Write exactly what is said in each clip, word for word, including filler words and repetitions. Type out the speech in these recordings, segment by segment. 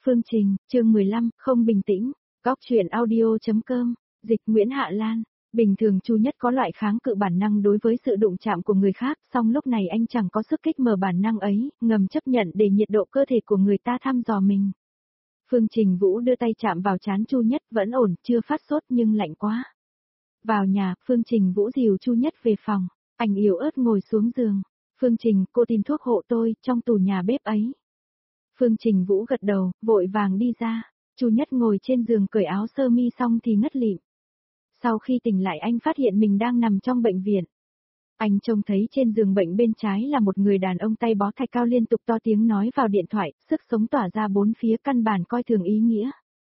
Phương Trình, chương mười lăm, không bình tĩnh, góc truyện audio.com, dịch Nguyễn Hạ Lan. Bình thường Chu Nhất có loại kháng cự bản năng đối với sự đụng chạm của người khác, song lúc này anh chẳng có sức kích mở bản năng ấy, ngầm chấp nhận để nhiệt độ cơ thể của người ta thăm dò mình. Phương Trình Vũ đưa tay chạm vào trán Chu Nhất, vẫn ổn, chưa phát sốt nhưng lạnh quá. Vào nhà, Phương Trình Vũ dìu Chu Nhất về phòng, anh yếu ớt ngồi xuống giường. Phương Trình, cô tìm thuốc hộ tôi, trong tủ nhà bếp ấy. Phương Trình Vũ gật đầu, vội vàng đi ra. Chu Nhất ngồi trên giường cởi áo sơ mi xong thì ngất lịm. Sau khi tỉnh lại anh phát hiện mình đang nằm trong bệnh viện. Anh trông thấy trên giường bệnh bên trái là một người đàn ông tay bó thạch cao liên tục to tiếng nói vào điện thoại, sức sống tỏa ra bốn phía, căn bản coi thường ý nghĩa.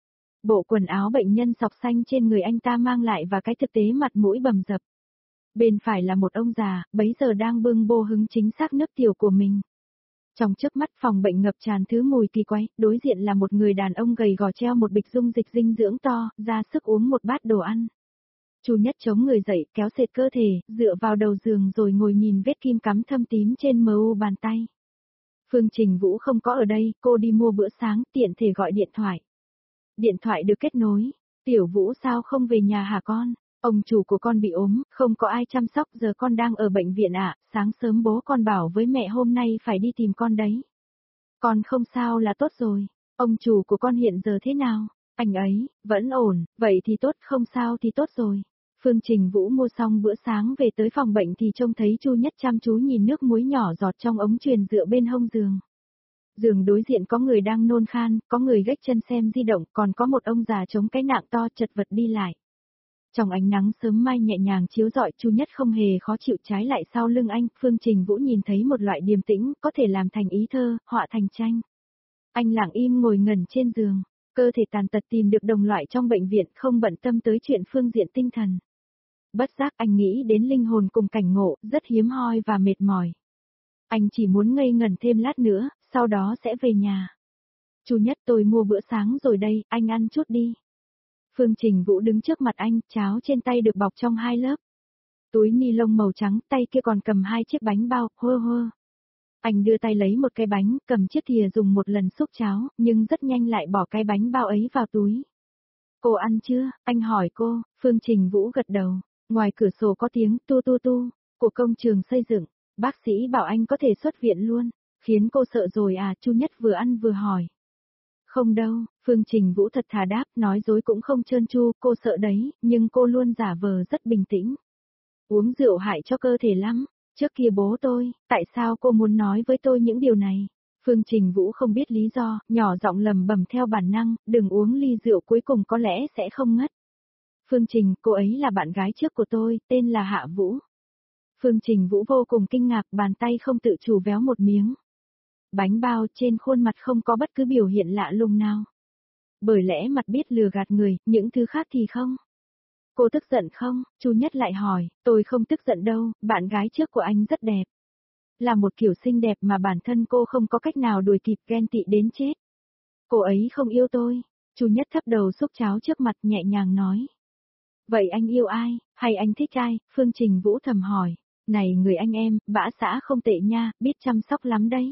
Bộ quần áo bệnh nhân sọc xanh trên người anh ta mang lại và cái thực tế mặt mũi bầm dập. Bên phải là một ông già, bấy giờ đang bưng bô hứng chính xác nước tiểu của mình. Trong chớp mắt phòng bệnh ngập tràn thứ mùi kỳ quái, đối diện là một người đàn ông gầy gò treo một bịch dung dịch dinh dưỡng to, ra sức uống một bát đồ ăn. Chu Nhất chống người dậy, kéo sệt cơ thể, dựa vào đầu giường rồi ngồi nhìn vết kim cắm thâm tím trên mờ u bàn tay. Phương Trình Vũ không có ở đây, cô đi mua bữa sáng, tiện thể gọi điện thoại. Điện thoại được kết nối. Tiểu Vũ sao không về nhà hả con? Ông chủ của con bị ốm, không có ai chăm sóc, giờ con đang ở bệnh viện ạ, sáng sớm bố con bảo với mẹ hôm nay phải đi tìm con đấy. Con không sao là tốt rồi. Ông chủ của con hiện giờ thế nào? Anh ấy, vẫn ổn, vậy thì tốt, không sao thì tốt rồi. Phương Trình Vũ mua xong bữa sáng về tới phòng bệnh thì trông thấy Chu Nhất chăm chú nhìn nước muối nhỏ giọt trong ống truyền dựa bên hông giường. Giường đối diện có người đang nôn khan, có người gách chân xem di động, còn có một ông già chống cái nạng to chật vật đi lại. Trong ánh nắng sớm mai nhẹ nhàng chiếu rọi, Chu Nhất không hề khó chịu, trái lại sau lưng anh, Phương Trình Vũ nhìn thấy một loại điềm tĩnh, có thể làm thành ý thơ, họa thành tranh. Anh lặng im ngồi ngẩn trên giường, cơ thể tàn tật tìm được đồng loại trong bệnh viện, không bận tâm tới chuyện phương diện tinh thần. Bất giác anh nghĩ đến linh hồn cùng cảnh ngộ, rất hiếm hoi và mệt mỏi. Anh chỉ muốn ngây ngẩn thêm lát nữa, sau đó sẽ về nhà. Chu Nhất, tôi mua bữa sáng rồi đây, anh ăn chút đi. Phương Trình Vũ đứng trước mặt anh, cháo trên tay được bọc trong hai lớp. Túi ni lông màu trắng, tay kia còn cầm hai chiếc bánh bao, hơ hơ. Anh đưa tay lấy một cái bánh, cầm chiếc thìa dùng một lần xúc cháo, nhưng rất nhanh lại bỏ cái bánh bao ấy vào túi. Cô ăn chưa? Anh hỏi cô. Phương Trình Vũ gật đầu. Ngoài cửa sổ có tiếng tu tu tu, của công trường xây dựng. Bác sĩ bảo anh có thể xuất viện luôn. Khiến cô sợ rồi à? Chu Nhất vừa ăn vừa hỏi. Không đâu, Phương Trình Vũ thật thà đáp, nói dối cũng không trơn tru, cô sợ đấy, nhưng cô luôn giả vờ rất bình tĩnh. Uống rượu hại cho cơ thể lắm, trước kia bố tôi, tại sao cô muốn nói với tôi những điều này? Phương Trình Vũ không biết lý do, nhỏ giọng lầm bầm theo bản năng, đừng uống ly rượu cuối cùng có lẽ sẽ không ngất. Phương Trình, cô ấy là bạn gái trước của tôi, tên là Hạ Vũ. Phương Trình Vũ vô cùng kinh ngạc, bàn tay không tự chủ véo một miếng. Bánh bao, trên khuôn mặt không có bất cứ biểu hiện lạ lùng nào. Bởi lẽ mặt biết lừa gạt người, những thứ khác thì không. Cô tức giận không? Chu Nhất lại hỏi, tôi không tức giận đâu, bạn gái trước của anh rất đẹp. Là một kiểu xinh đẹp mà bản thân cô không có cách nào đuổi kịp, ghen tị đến chết. Cô ấy không yêu tôi. Chu Nhất thấp đầu xúc cháo trước mặt nhẹ nhàng nói. Vậy anh yêu ai, hay anh thích ai? Phương Trình Vũ thầm hỏi. Này người anh em, bã xã không tệ nha, biết chăm sóc lắm đấy.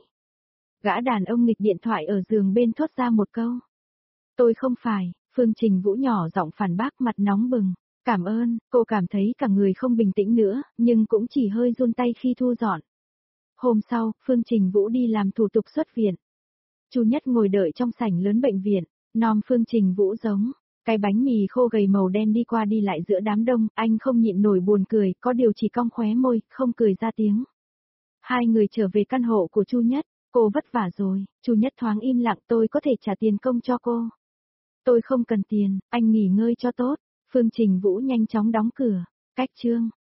Gã đàn ông nghịch điện thoại ở giường bên thốt ra một câu. Tôi không phải, Phương Trình Vũ nhỏ giọng phản bác, mặt nóng bừng. Cảm ơn, cô cảm thấy cả người không bình tĩnh nữa, nhưng cũng chỉ hơi run tay khi thu dọn. Hôm sau, Phương Trình Vũ đi làm thủ tục xuất viện. Chu Nhất ngồi đợi trong sảnh lớn bệnh viện, nom Phương Trình Vũ giống. Cái bánh mì khô gầy màu đen đi qua đi lại giữa đám đông, anh không nhịn nổi buồn cười, có điều chỉ cong khóe môi, không cười ra tiếng. Hai người trở về căn hộ của Chu Nhất. Cô vất vả rồi, Chu Nhất thoáng im lặng, tôi có thể trả tiền công cho cô. Tôi không cần tiền, anh nghỉ ngơi cho tốt. Phương Trình Vũ nhanh chóng đóng cửa. Cách chương.